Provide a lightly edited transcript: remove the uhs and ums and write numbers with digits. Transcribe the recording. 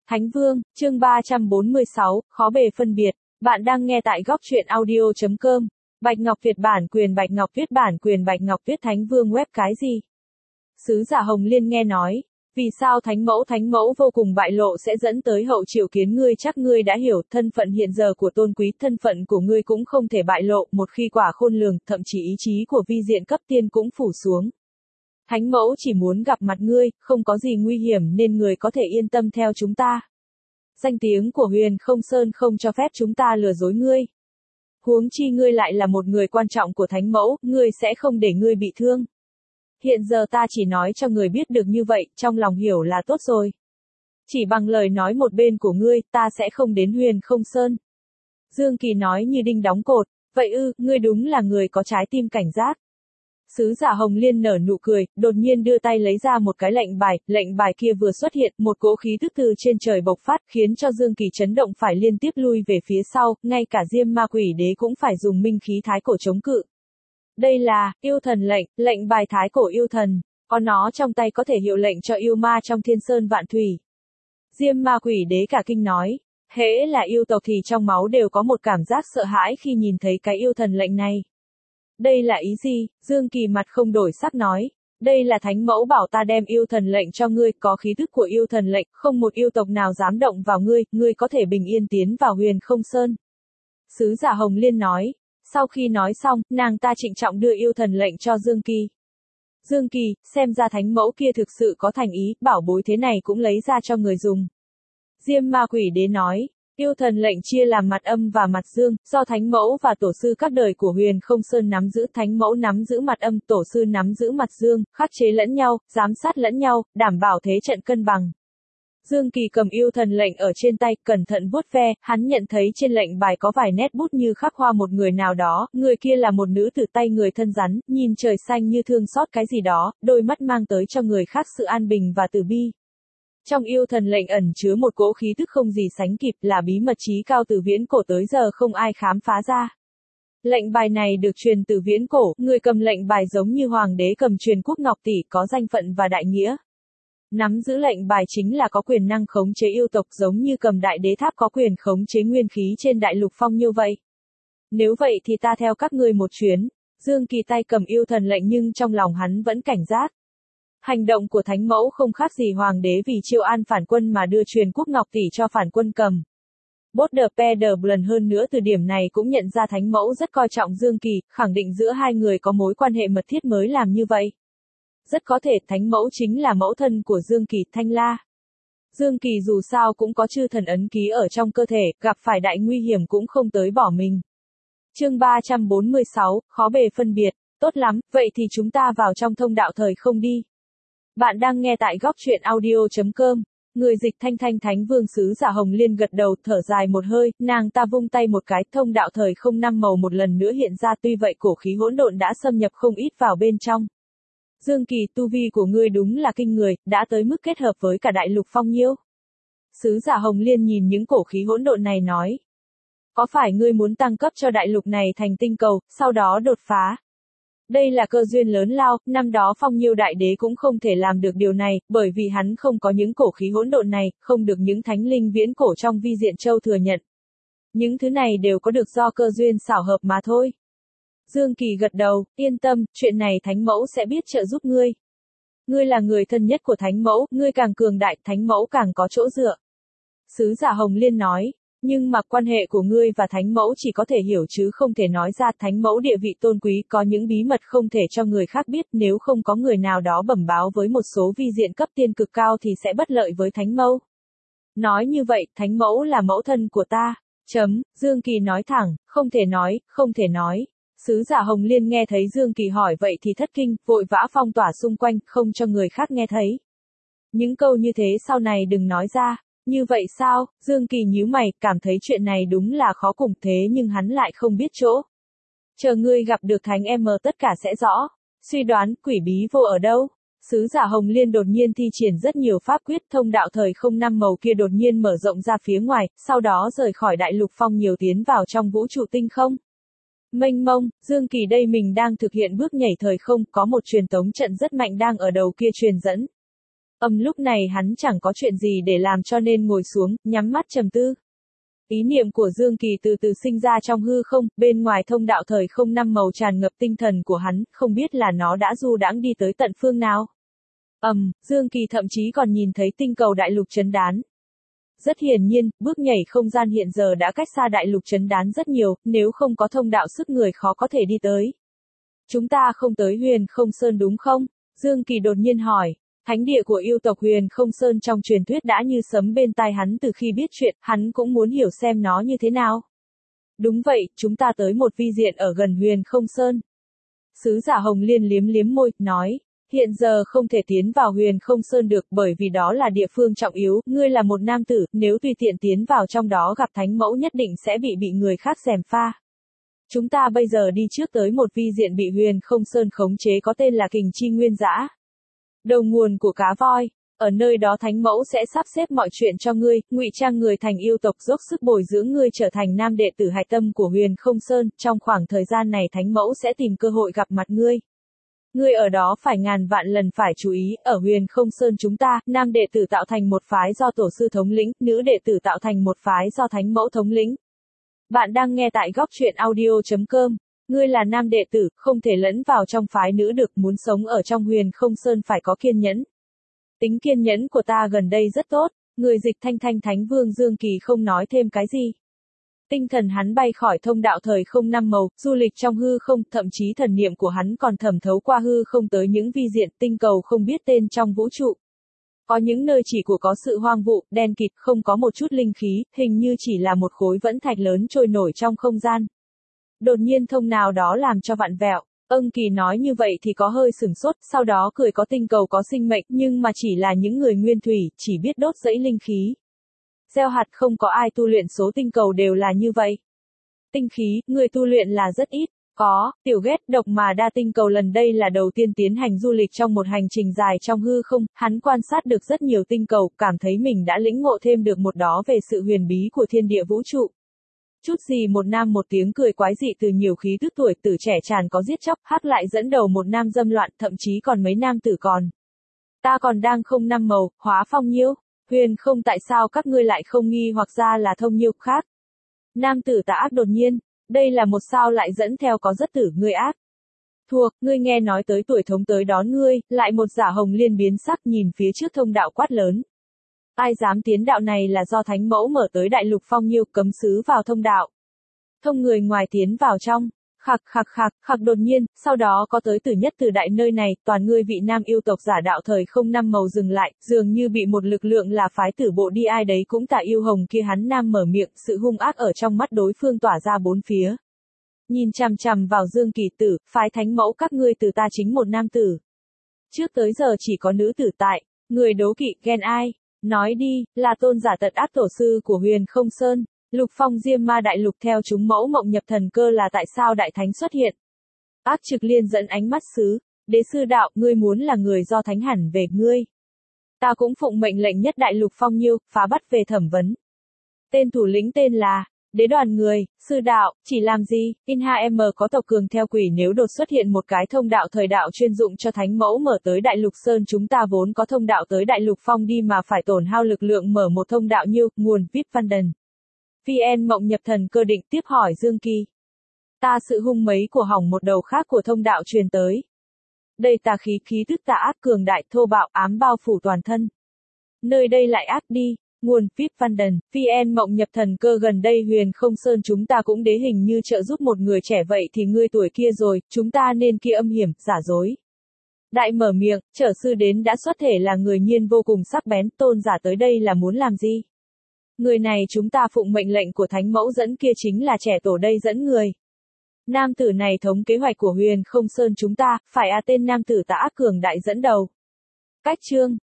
Thánh Vương, chương 346, khó bề phân biệt. Bạn đang nghe tại góc truyện audio.com. Bạch Ngọc Việt bản quyền Bạch Ngọc Viết bản quyền Bạch Ngọc Viết Thánh Vương web cái gì? Sứ giả Hồng Liên nghe nói, vì sao thánh mẫu vô cùng bại lộ sẽ dẫn tới hậu triệu kiến ngươi, chắc ngươi đã hiểu, thân phận hiện giờ của tôn quý, thân phận của ngươi cũng không thể bại lộ, một khi quả khôn lường, thậm chí ý chí của vi diện cấp tiên cũng phủ xuống. Thánh mẫu chỉ muốn gặp mặt ngươi, không có gì nguy hiểm nên người có thể yên tâm theo chúng ta. Danh tiếng của Huyền Không Sơn không cho phép chúng ta lừa dối ngươi. Huống chi ngươi lại là một người quan trọng của thánh mẫu, ngươi sẽ không để ngươi bị thương. Hiện giờ ta chỉ nói cho người biết được như vậy, trong lòng hiểu là tốt rồi. Chỉ bằng lời nói một bên của ngươi, ta sẽ không đến Huyền Không Sơn. Dương Kỳ nói như đinh đóng cột, vậy ư, ngươi đúng là người có trái tim cảnh giác. Sứ giả Hồng Liên nở nụ cười, đột nhiên đưa tay lấy ra một cái lệnh bài kia vừa xuất hiện, một cỗ khí tức từ trên trời bộc phát, khiến cho Dương Kỳ chấn động phải liên tiếp lui về phía sau, ngay cả Diêm Ma Quỷ Đế cũng phải dùng minh khí thái cổ chống cự. Đây là, yêu thần lệnh bài thái cổ yêu thần, có nó trong tay có thể hiệu lệnh cho yêu ma trong thiên sơn vạn thủy. Diêm Ma Quỷ Đế cả kinh nói, hễ là yêu tộc thì trong máu đều có một cảm giác sợ hãi khi nhìn thấy cái yêu thần lệnh này. Đây là ý gì? Dương Kỳ mặt không đổi sắc nói. Đây là thánh mẫu bảo ta đem yêu thần lệnh cho ngươi, có khí tức của yêu thần lệnh, không một yêu tộc nào dám động vào ngươi, ngươi có thể bình yên tiến vào Huyền Không Sơn. Sứ giả Hồng Liên nói. Sau khi nói xong, nàng ta trịnh trọng đưa yêu thần lệnh cho Dương Kỳ. Dương Kỳ, xem ra thánh mẫu kia thực sự có thành ý, bảo bối thế này cũng lấy ra cho người dùng. Diêm Ma Quỷ Đế nói. Yêu thần lệnh chia làm mặt âm và mặt dương, do thánh mẫu và tổ sư các đời của Huyền Không Sơn nắm giữ, thánh mẫu nắm giữ mặt âm, tổ sư nắm giữ mặt dương, khắc chế lẫn nhau, giám sát lẫn nhau, đảm bảo thế trận cân bằng. Dương Kỳ cầm yêu thần lệnh ở trên tay, cẩn thận vuốt ve, hắn nhận thấy trên lệnh bài có vài nét bút như khắc hoa một người nào đó, người kia là một nữ tử tay người thân rắn, nhìn trời xanh như thương xót cái gì đó, đôi mắt mang tới cho người khác sự an bình và từ bi. Trong yêu thần lệnh ẩn chứa một cỗ khí tức không gì sánh kịp, là bí mật chí cao từ viễn cổ tới giờ không ai khám phá ra. Lệnh bài này được truyền từ viễn cổ, người cầm lệnh bài giống như hoàng đế cầm truyền quốc ngọc tỷ, có danh phận và đại nghĩa. Nắm giữ lệnh bài chính là có quyền năng khống chế yêu tộc, giống như cầm đại đế tháp có quyền khống chế nguyên khí trên đại lục phong như vậy. Nếu vậy thì ta theo các ngươi một chuyến. Dương Kỳ tay cầm yêu thần lệnh nhưng trong lòng hắn vẫn cảnh giác. Hành động của thánh mẫu không khác gì hoàng đế vì chiêu an phản quân mà đưa truyền quốc ngọc tỷ cho phản quân cầm. Border hơn nữa từ điểm này cũng nhận ra thánh mẫu rất coi trọng Dương Kỳ, khẳng định giữa hai người có mối quan hệ mật thiết mới làm như vậy. Rất có thể thánh mẫu chính là mẫu thân của Dương Kỳ, Thanh La. Dương Kỳ dù sao cũng có chư thần ấn ký ở trong cơ thể, gặp phải đại nguy hiểm cũng không tới bỏ mình. Chương 346, khó bề phân biệt, tốt lắm, vậy thì chúng ta vào trong thông đạo thời không đi. Bạn đang nghe tại góc truyện audio.com. Người dịch Thanh Thánh Vương sứ giả Hồng Liên gật đầu, thở dài một hơi, nàng ta vung tay một cái, thông đạo thời không năm màu một lần nữa hiện ra, tuy vậy cổ khí hỗn độn đã xâm nhập không ít vào bên trong. Dương Kỳ, tu vi của ngươi đúng là kinh người, đã tới mức kết hợp với cả đại lục phong nhiêu. Sứ giả Hồng Liên nhìn những cổ khí hỗn độn này nói. Có phải ngươi muốn tăng cấp cho đại lục này thành tinh cầu, sau đó đột phá? Đây là cơ duyên lớn lao, năm đó Phong Nhiêu Đại Đế cũng không thể làm được điều này, bởi vì hắn không có những cổ khí hỗn độn này, không được những thánh linh viễn cổ trong vi diện châu thừa nhận. Những thứ này đều có được do cơ duyên xảo hợp mà thôi. Dương Kỳ gật đầu, yên tâm, chuyện này thánh mẫu sẽ biết trợ giúp ngươi. Ngươi là người thân nhất của thánh mẫu, ngươi càng cường đại, thánh mẫu càng có chỗ dựa. Sứ giả Hồng Liên nói. Nhưng mà quan hệ của ngươi và thánh mẫu chỉ có thể hiểu chứ không thể nói ra, thánh mẫu địa vị tôn quý, có những bí mật không thể cho người khác biết, nếu không có người nào đó bẩm báo với một số vi diện cấp tiên cực cao thì sẽ bất lợi với thánh mẫu. Nói như vậy, thánh mẫu là mẫu thân của ta. Dương Kỳ nói thẳng, không thể nói. Sứ giả Hồng Liên nghe thấy Dương Kỳ hỏi vậy thì thất kinh, vội vã phong tỏa xung quanh, không cho người khác nghe thấy. Những câu như thế sau này đừng nói ra. Như vậy sao? Dương Kỳ nhíu mày, cảm thấy chuyện này đúng là khó cùng, thế nhưng hắn lại không biết chỗ. Chờ ngươi gặp được thánh em tất cả sẽ rõ. Suy đoán, quỷ bí vô ở đâu? Sứ giả Hồng Liên đột nhiên thi triển rất nhiều pháp quyết, thông đạo thời không năm màu kia đột nhiên mở rộng ra phía ngoài, sau đó rời khỏi đại lục phong nhiều tiến vào trong vũ trụ tinh không. Mênh mông, Dương Kỳ đây mình đang thực hiện bước nhảy thời không, có một truyền tống trận rất mạnh đang ở đầu kia truyền dẫn. Lúc này hắn chẳng có chuyện gì để làm cho nên ngồi xuống, nhắm mắt trầm tư. Ý niệm của Dương Kỳ từ từ sinh ra trong hư không, bên ngoài thông đạo thời không năm màu tràn ngập tinh thần của hắn, không biết là nó đã du đãng đi tới tận phương nào. Dương Kỳ thậm chí còn nhìn thấy tinh cầu đại lục chấn đán. Rất hiển nhiên, bước nhảy không gian hiện giờ đã cách xa đại lục chấn đán rất nhiều, nếu không có thông đạo sức người khó có thể đi tới. Chúng ta không tới Huyền Không Sơn đúng không? Dương Kỳ đột nhiên hỏi. Thánh địa của yêu tộc Huyền Không Sơn trong truyền thuyết đã như sấm bên tai hắn từ khi biết chuyện, hắn cũng muốn hiểu xem nó như thế nào. Đúng vậy, chúng ta tới một vi diện ở gần Huyền Không Sơn. Sứ giả Hồng Liên liếm liếm môi, nói. Hiện giờ không thể tiến vào Huyền Không Sơn được bởi vì đó là địa phương trọng yếu, ngươi là một nam tử, nếu tùy tiện tiến vào trong đó gặp thánh mẫu nhất định sẽ bị người khác gièm pha. Chúng ta bây giờ đi trước tới một vi diện bị Huyền Không Sơn khống chế có tên là Kình Chi Nguyên Dã. Đầu nguồn của cá voi, ở nơi đó thánh mẫu sẽ sắp xếp mọi chuyện cho ngươi, ngụy trang người thành yêu tộc dốc sức bồi dưỡng ngươi trở thành nam đệ tử hạch tâm của Huyền Không Sơn, trong khoảng thời gian này thánh mẫu sẽ tìm cơ hội gặp mặt ngươi. Ngươi ở đó phải ngàn vạn lần phải chú ý, ở Huyền Không Sơn chúng ta, nam đệ tử tạo thành một phái do tổ sư thống lĩnh, nữ đệ tử tạo thành một phái do thánh mẫu thống lĩnh. Bạn đang nghe tại góc truyện audio.com. Ngươi là nam đệ tử, không thể lẫn vào trong phái nữ được, muốn sống ở trong Huyền Không Sơn phải có kiên nhẫn. Tính kiên nhẫn của ta gần đây rất tốt, người dịch Thanh Thanh Thánh Vương Dương Kỳ không nói thêm cái gì. Tinh thần hắn bay khỏi thông đạo thời không năm màu, du lịch trong hư không, thậm chí thần niệm của hắn còn thẩm thấu qua hư không tới những vi diện tinh cầu không biết tên trong vũ trụ. Có những nơi chỉ có sự hoang vu, đen kịt, không có một chút linh khí, hình như chỉ là một khối vẫn thạch lớn trôi nổi trong không gian. Đột nhiên thông nào đó làm cho vặn vẹo. Kỳ nói như vậy thì có hơi sửng sốt, sau đó cười có tinh cầu có sinh mệnh, nhưng mà chỉ là những người nguyên thủy, chỉ biết đốt rẫy linh khí. Gieo hạt không có ai tu luyện số tinh cầu đều là như vậy. Tinh khí, người tu luyện là rất ít. Có, tiểu ghét độc mà đa tinh cầu lần đây là đầu tiên tiến hành du lịch trong một hành trình dài trong hư không, hắn quan sát được rất nhiều tinh cầu, cảm thấy mình đã lĩnh ngộ thêm được một đó về sự huyền bí của thiên địa vũ trụ. Chút gì một nam một tiếng cười quái dị từ nhiều khí tức tuổi tử trẻ tràn có giết chóc, hắc lại dẫn đầu một nam dâm loạn, thậm chí còn mấy nam tử còn. Ta còn đang không năm màu, hóa phong nhiêu, Huyền không tại sao các ngươi lại không nghi hoặc ra là thông nhiêu khác. Nam tử tà ác đột nhiên, đây là một sao lại dẫn theo có rất tử ngươi ác. Thuộc, ngươi nghe nói tới tuổi thống tới đón ngươi, lại một giả Hồng Liên biến sắc nhìn phía trước thông đạo quát lớn. Ai dám tiến đạo này là do thánh mẫu mở tới đại lục phong nhiêu, cấm sứ vào thông đạo. Thông người ngoài tiến vào trong. Khặc đột nhiên, sau đó có tới tử nhất từ đại nơi này, toàn ngươi vị nam yêu tộc giả đạo thời không năm màu dừng lại, dường như bị một lực lượng là phái tử bộ đi ai đấy cũng tả yêu hồng kia hắn nam mở miệng, sự hung ác ở trong mắt đối phương tỏa ra bốn phía. Nhìn chằm chằm vào Dương Kỳ tử, phái thánh mẫu các ngươi từ ta chính một nam tử. Trước tới giờ chỉ có nữ tử tại, người đố kỵ, ghen ai? Nói đi, là tôn giả tật ác tổ sư của Huyền Không Sơn. Lục phong diêm ma đại lục theo chúng mẫu mộng nhập thần cơ là tại sao đại thánh xuất hiện. Ác trực liên dẫn ánh mắt sứ, đế sư đạo, ngươi muốn là người do thánh hẳn về ngươi. Ta cũng phụng mệnh lệnh nhất đại lục phong nhiêu, phá bắt về thẩm vấn. Tên thủ lĩnh tên là, đế đoàn người, sư đạo, chỉ làm gì, In2M có tộc cường theo quỷ nếu đột xuất hiện một cái thông đạo thời đạo chuyên dụng cho thánh mẫu mở tới đại lục sơn chúng ta vốn có thông đạo tới đại lục phong đi mà phải tổn hao lực lượng mở một thông đạo nhiêu, nguồn, VIP Văn Đần. VN Mộng nhập thần cơ định tiếp hỏi Dương Kỳ. Ta sự hung mấy của hỏng một đầu khác của thông đạo truyền tới. Đây tà khí tức tà ác cường đại thô bạo ám bao phủ toàn thân. Nơi đây lại ác đi, nguồn VIP Văn Đần, VN Mộng nhập thần cơ gần đây Huyền Không Sơn chúng ta cũng đế hình như trợ giúp một người trẻ vậy thì ngươi tuổi kia rồi, chúng ta nên kia âm hiểm, giả dối. Đại mở miệng, trở sư đến đã xuất thể là người nhiên vô cùng sắc bén, tôn giả tới đây là muốn làm gì? Người này chúng ta phụng mệnh lệnh của thánh mẫu dẫn kia chính là trẻ tổ đây dẫn người. Nam tử này thống kế hoạch của Huyền Không Sơn chúng ta, phải tên nam tử tà ác cường đại dẫn đầu. Cách chương.